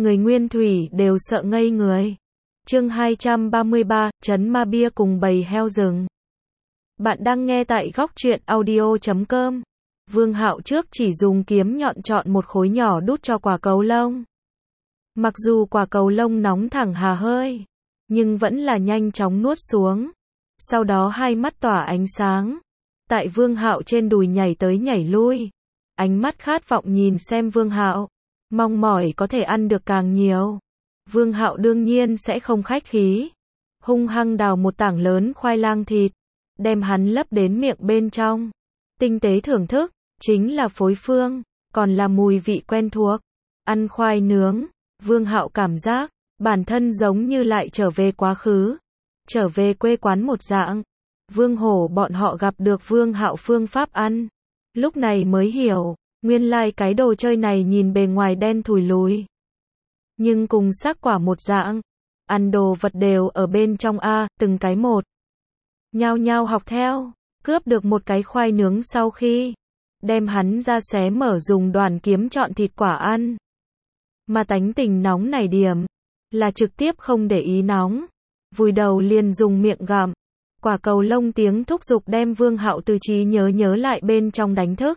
người Nguyên Thủy đều sợ ngây người. Chương 233, Trấn Ma Bia cùng bầy heo rừng. Bạn đang nghe tại góc truyện audio.com. Vương Hạo trước chỉ dùng kiếm nhọn chọn một khối nhỏ đút cho quả cầu lông. Mặc dù quả cầu lông nóng thẳng hà hơi, nhưng vẫn là nhanh chóng nuốt xuống. Sau đó hai mắt tỏa ánh sáng. Tại Vương Hạo trên đùi nhảy tới nhảy lui. Ánh mắt khát vọng nhìn xem Vương Hạo, mong mỏi có thể ăn được càng nhiều. Vương Hạo đương nhiên sẽ không khách khí, hung hăng đào một tảng lớn khoai lang thịt, đem hắn lấp đến miệng bên trong. Tinh tế thưởng thức, chính là phối phương, còn là mùi vị quen thuộc. Ăn khoai nướng, Vương Hạo cảm giác bản thân giống như lại trở về quá khứ, trở về quê quán một dạng. Vương Hổ bọn họ gặp được Vương Hạo phương pháp ăn, lúc này mới hiểu, nguyên lai cái đồ chơi này nhìn bề ngoài đen thùi lùi, nhưng cùng xác quả một dạng, ăn đồ vật đều ở bên trong a, từng cái một. Nhao nhao học theo, cướp được một cái khoai nướng sau khi đem hắn ra xé mở dùng đoàn kiếm chọn thịt quả ăn. Mà tánh tình nóng này điểm là trực tiếp không để ý nóng, vùi đầu liền dùng miệng gặm. Quả cầu lông tiếng thúc giục đem Vương Hạo từ trí nhớ lại bên trong đánh thức.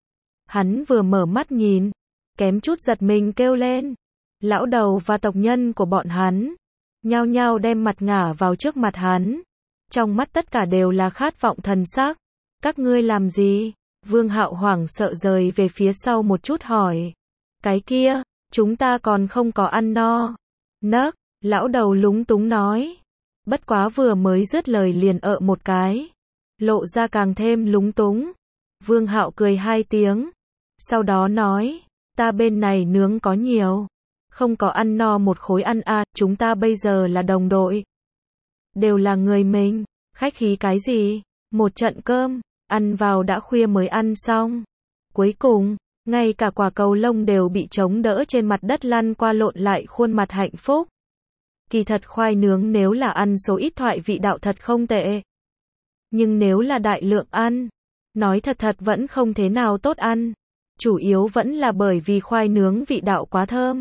Hắn vừa mở mắt nhìn, kém chút giật mình kêu lên. Lão đầu và tộc nhân của bọn hắn nhao nhao đem mặt ngả vào trước mặt hắn, trong mắt tất cả đều là khát vọng thần sắc. Các ngươi làm gì? Vương Hạo hoảng sợ rời về phía sau một chút hỏi. Cái kia, chúng ta còn không có ăn no. Nấc, lão đầu lúng túng nói. Bất quá vừa mới dứt lời liền một cái, lộ ra càng thêm lúng túng. Vương Hạo cười hai tiếng, sau đó nói, ta bên này nướng có nhiều, không có ăn no một khối ăn à, chúng ta bây giờ là đồng đội, đều là người mình, khách khí cái gì, một trận cơm, ăn vào đã khuya mới ăn xong. Cuối cùng, ngay cả quả cầu lông đều bị chống đỡ trên mặt đất lăn qua lộn lại khuôn mặt hạnh phúc. Kỳ thật khoai nướng nếu là ăn số ít thoại vị đạo thật không tệ. Nhưng nếu là đại lượng ăn, nói thật vẫn không thế nào tốt ăn. Chủ yếu vẫn là bởi vì khoai nướng vị đạo quá thơm,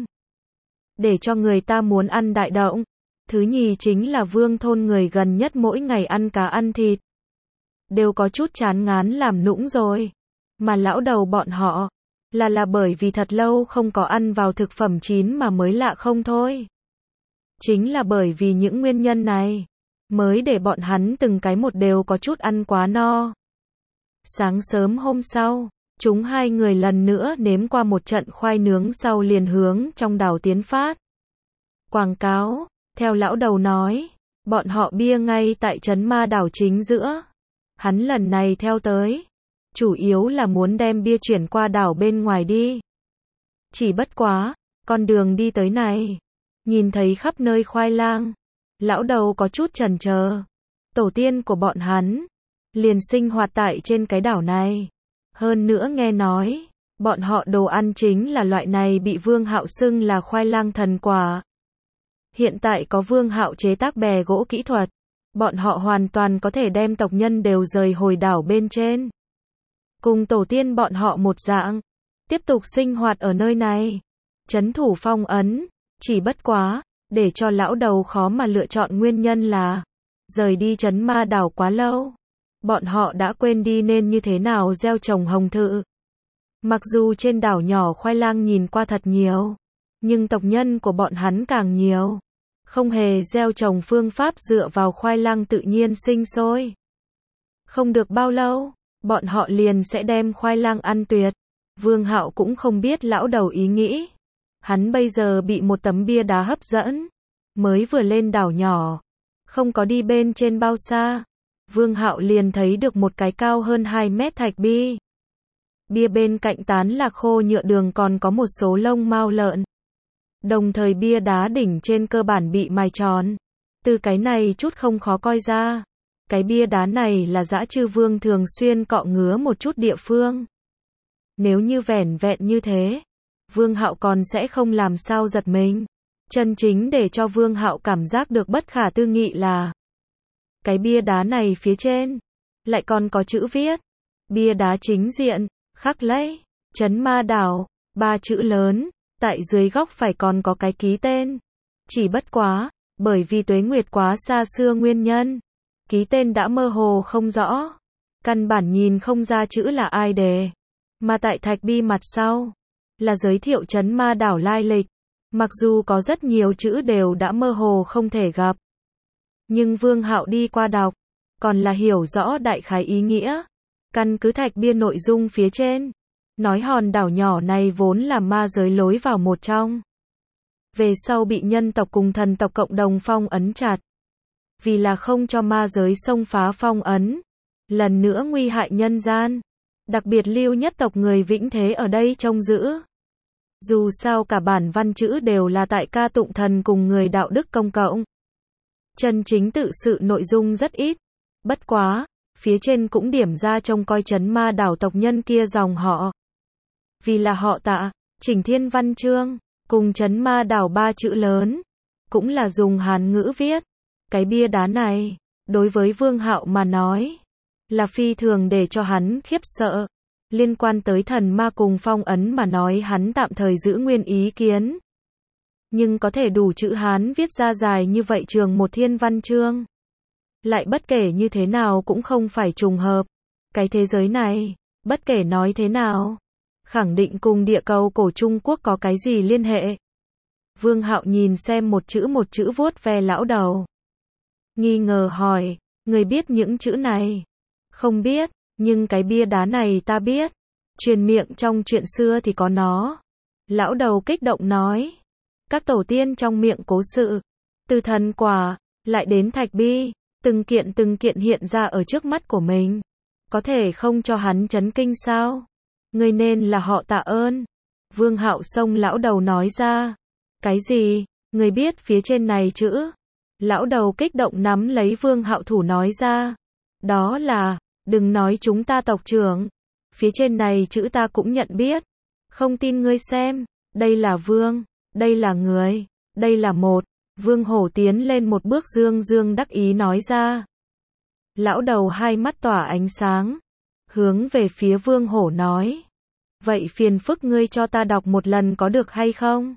để cho người ta muốn ăn đại động. Thứ nhì chính là Vương thôn người gần nhất mỗi ngày ăn cá ăn thịt, đều có chút chán ngán làm nũng rồi. Mà lão đầu bọn họ, là bởi vì thật lâu không có ăn vào thực phẩm chín mà mới lạ không thôi. Chính là bởi vì những nguyên nhân này, mới để bọn hắn từng cái một đều có chút ăn quá no. Sáng sớm hôm sau, chúng hai người lần nữa nếm qua một trận khoai nướng sau liền hướng trong đảo tiến phát. Quảng cáo, theo lão đầu nói, bọn họ bia ngay tại trấn Ma đảo chính giữa. Hắn lần này theo tới, chủ yếu là muốn đem bia chuyển qua đảo bên ngoài đi. Chỉ bất quá, con đường đi tới này, nhìn thấy khắp nơi khoai lang, lão đầu có chút chần chờ. Tổ tiên của bọn hắn liền sinh hoạt tại trên cái đảo này. Hơn nữa nghe nói, bọn họ đồ ăn chính là loại này bị Vương Hạo xưng là khoai lang thần quả. Hiện tại có Vương Hạo chế tác bè gỗ kỹ thuật, bọn họ hoàn toàn có thể đem tộc nhân đều rời hồi đảo bên trên. Cùng tổ tiên bọn họ một dạng, tiếp tục sinh hoạt ở nơi này. Trấn thủ phong ấn. Chỉ bất quá, để cho lão đầu khó mà lựa chọn nguyên nhân là, rời đi trấn Ma đảo quá lâu. Bọn họ đã quên đi nên như thế nào gieo trồng hồng thự. Mặc dù trên đảo nhỏ khoai lang nhìn qua thật nhiều, nhưng tộc nhân của bọn hắn càng nhiều. Không hề gieo trồng phương pháp dựa vào khoai lang tự nhiên sinh sôi. Không được bao lâu, bọn họ liền sẽ đem khoai lang ăn tuyệt. Vương Hạo cũng không biết lão đầu ý nghĩ. Hắn bây giờ bị một tấm bia đá hấp dẫn, mới vừa lên đảo nhỏ, không có đi bên trên bao xa, Vương Hạo liền thấy được một cái cao hơn 2 mét thạch bi. Bia bên cạnh tán lạc khô nhựa đường còn có một số lông mao lợn. Đồng thời bia đá đỉnh trên cơ bản bị mài tròn. Từ cái này chút không khó coi ra, cái bia đá này là Dã Chư Vương thường xuyên cọ ngứa một chút địa phương. Nếu như vẻn vẹn như thế, Vương Hạo còn sẽ không làm sao giật mình. Chân chính để cho Vương Hạo cảm giác được bất khả tư nghị là, cái bia đá này phía trên lại còn có chữ viết. Bia đá chính diện khắc lấy Trấn Ma đảo, 3 chữ lớn, Tại dưới góc phải còn có cái ký tên. Chỉ bất quá, bởi vì tuế nguyệt quá xa xưa nguyên nhân, ký tên đã mơ hồ không rõ. Căn bản nhìn không ra chữ là ai đề. Mà tại thạch bi mặt sau, là giới thiệu trấn ma đảo lai lịch. Mặc dù có rất nhiều chữ đều đã mơ hồ không thể gặp. Nhưng Vương Hạo đi qua đọc, còn là hiểu rõ đại khái ý nghĩa. Căn cứ thạch bia nội dung phía trên, nói hòn đảo nhỏ này vốn là ma giới lối vào một trong. Về sau bị nhân tộc cùng thần tộc cộng đồng phong ấn chặt. Vì là không cho ma giới xông phá phong ấn. Lần nữa nguy hại nhân gian. Đặc biệt Lưu nhất tộc người vĩnh thế ở đây trông giữ. Dù sao cả bản văn chữ đều là tại ca tụng thần cùng người đạo đức công cộng. Chân chính tự sự nội dung rất ít. Bất quá, phía trên cũng điểm ra trông coi trấn ma đảo tộc nhân kia dòng họ. Vì là họ Tạ, chỉnh thiên văn chương, cùng trấn ma đảo 3 chữ lớn. Cũng là dùng Hán ngữ viết. Cái bia đá này, đối với Vương Hạo mà nói, là phi thường để cho hắn khiếp sợ. Liên quan tới thần ma cùng phong ấn mà nói hắn tạm thời giữ nguyên ý kiến. Nhưng có thể đủ chữ Hán viết ra dài như vậy trường một thiên văn chương. Lại bất kể như thế nào cũng không phải trùng hợp. Cái thế giới này, bất kể nói thế nào, khẳng định cùng địa cầu cổ Trung Quốc có cái gì liên hệ. Vương Hạo nhìn xem một chữ vuốt ve lão đầu. Nghi ngờ hỏi, người biết những chữ này? Không biết, nhưng cái bia đá này ta biết. Truyền miệng trong chuyện xưa thì có nó. Lão đầu kích động nói. Các tổ tiên trong miệng cố sự, từ thần quả, lại đến thạch bi, từng kiện hiện ra ở trước mắt của mình. Có thể không cho hắn chấn kinh sao? Người nên là họ Tạ ơn. Vương Hạo xông lão đầu nói ra. Cái gì? Người biết phía trên này chữ? Lão đầu kích động nắm lấy Vương Hạo thủ nói ra. Đó là, đừng nói chúng ta tộc trưởng. Phía trên này chữ ta cũng nhận biết. Không tin ngươi xem, đây là vương, đây là người, đây là một. Vương Hổ tiến lên một bước dương đắc ý nói ra. Lão đầu hai mắt tỏa ánh sáng, hướng về phía Vương Hổ nói. Vậy phiền phức ngươi cho ta đọc một lần có được hay không?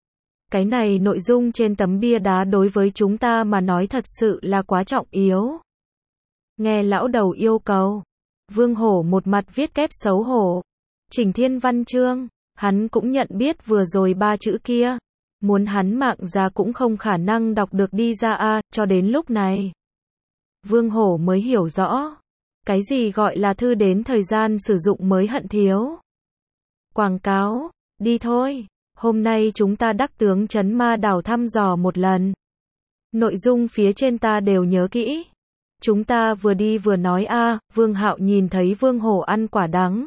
Cái này nội dung trên tấm bia đá đối với chúng ta mà nói thật sự là quá trọng yếu. Nghe lão đầu yêu cầu, Vương Hổ một mặt viết kép xấu hổ. Chỉnh thiên văn chương, hắn cũng nhận biết vừa rồi 3 chữ kia. Muốn hắn mạng ra cũng không khả năng đọc được đi ra cho đến lúc này. Vương Hổ mới hiểu rõ. Cái gì gọi là thư đến thời gian sử dụng mới hận thiếu. Quảng cáo, đi thôi. Hôm nay chúng ta đắc tướng trấn ma đảo thăm dò một lần. Nội dung phía trên ta đều nhớ kỹ. Chúng ta vừa đi vừa nói Vương Hạo nhìn thấy Vương Hổ ăn quả đắng.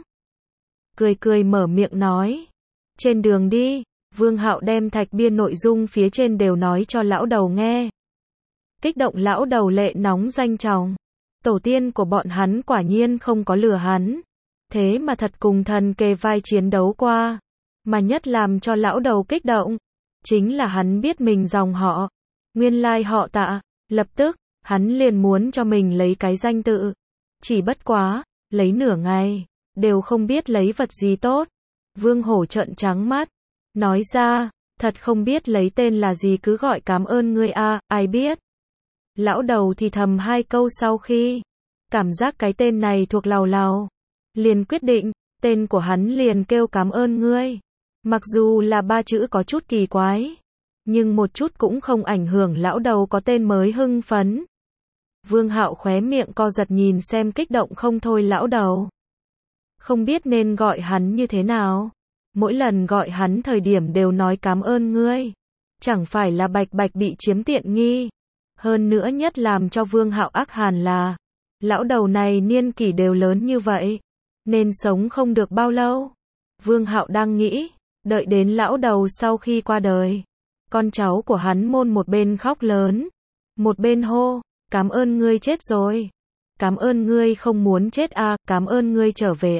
Cười mở miệng nói. Trên đường đi, Vương Hạo đem thạch bia nội dung phía trên đều nói cho lão đầu nghe. Kích động lão đầu lệ nóng doanh trọng. Tổ tiên của bọn hắn quả nhiên không có lừa hắn. Thế mà thật cùng thần kề vai chiến đấu qua. Mà nhất làm cho lão đầu kích động, chính là hắn biết mình dòng họ. Nguyên lai họ Tạ, lập tức, hắn liền muốn cho mình lấy cái danh tự. Chỉ bất quá, lấy nửa ngày, đều không biết lấy vật gì tốt. Vương Hổ trợn trắng mắt, nói ra, thật không biết lấy tên là gì cứ gọi cảm ơn ngươi ai biết. Lão đầu thì thầm 2 câu sau khi, cảm giác cái tên này thuộc làu, liền quyết định, tên của hắn liền kêu cảm ơn ngươi. Mặc dù là 3 chữ có chút kỳ quái, nhưng một chút cũng không ảnh hưởng lão đầu có tên mới hưng phấn. Vương Hạo khóe miệng co giật nhìn xem kích động không thôi lão đầu. Không biết nên gọi hắn như thế nào. Mỗi lần gọi hắn thời điểm đều nói cảm ơn ngươi. Chẳng phải là bạch bị chiếm tiện nghi. Hơn nữa nhất làm cho Vương Hạo ác hàn là, lão đầu này niên kỷ đều lớn như vậy, nên sống không được bao lâu. Vương Hạo đang nghĩ, đợi đến lão đầu sau khi qua đời, con cháu của hắn môn một bên khóc lớn, một bên hô, cảm ơn ngươi chết rồi. Cảm ơn ngươi không muốn chết cảm ơn ngươi trở về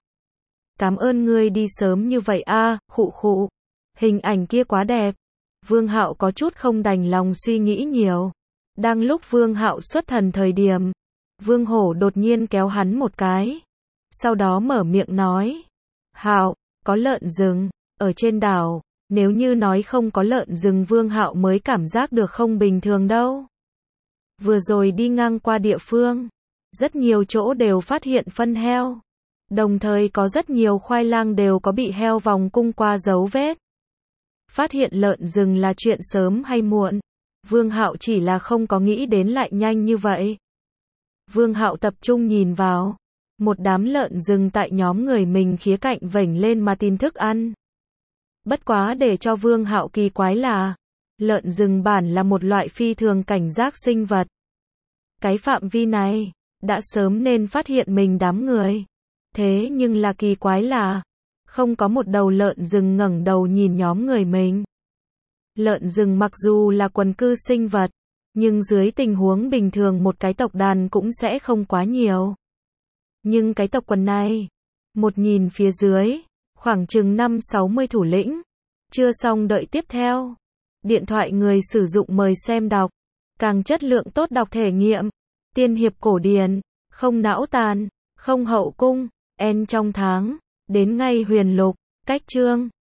cảm ơn ngươi đi sớm như vậy khụ. Hình ảnh kia quá đẹp. Vương Hạo có chút không đành lòng suy nghĩ nhiều. Đang lúc Vương Hạo xuất thần thời điểm, Vương Hổ đột nhiên kéo hắn một cái. Sau đó mở miệng nói, Hạo, có lợn rừng, ở trên đảo, Nếu như nói không có lợn rừng Vương Hạo mới cảm giác được không bình thường đâu. Vừa rồi đi ngang qua địa phương, rất nhiều chỗ đều phát hiện phân heo. Đồng thời có rất nhiều khoai lang đều có bị heo vòng cung qua dấu vết. Phát hiện lợn rừng là chuyện sớm hay muộn. Vương Hạo chỉ là không có nghĩ đến lại nhanh như vậy. Vương Hạo tập trung nhìn vào. Một đám lợn rừng tại nhóm người mình khía cạnh vểnh lên mà tìm thức ăn. Bất quá để cho Vương Hạo kỳ quái là, lợn rừng bản là một loại phi thường cảnh giác sinh vật. Cái phạm vi này, đã sớm nên phát hiện mình đám người. Thế nhưng là kỳ quái là, không có một đầu lợn rừng ngẩng đầu nhìn nhóm người mình. Lợn rừng mặc dù là quần cư sinh vật, nhưng dưới tình huống bình thường một cái tộc đàn cũng sẽ không quá nhiều. Nhưng cái tộc quần này, một nhìn phía dưới, khoảng chừng 5-60 thủ lĩnh. Chưa xong đợi tiếp theo. Điện thoại người sử dụng mời xem đọc. Càng chất lượng tốt đọc thể nghiệm. Tiên hiệp cổ điển, không não tàn, không hậu cung, en trong tháng, đến ngay huyền lục, cách chương.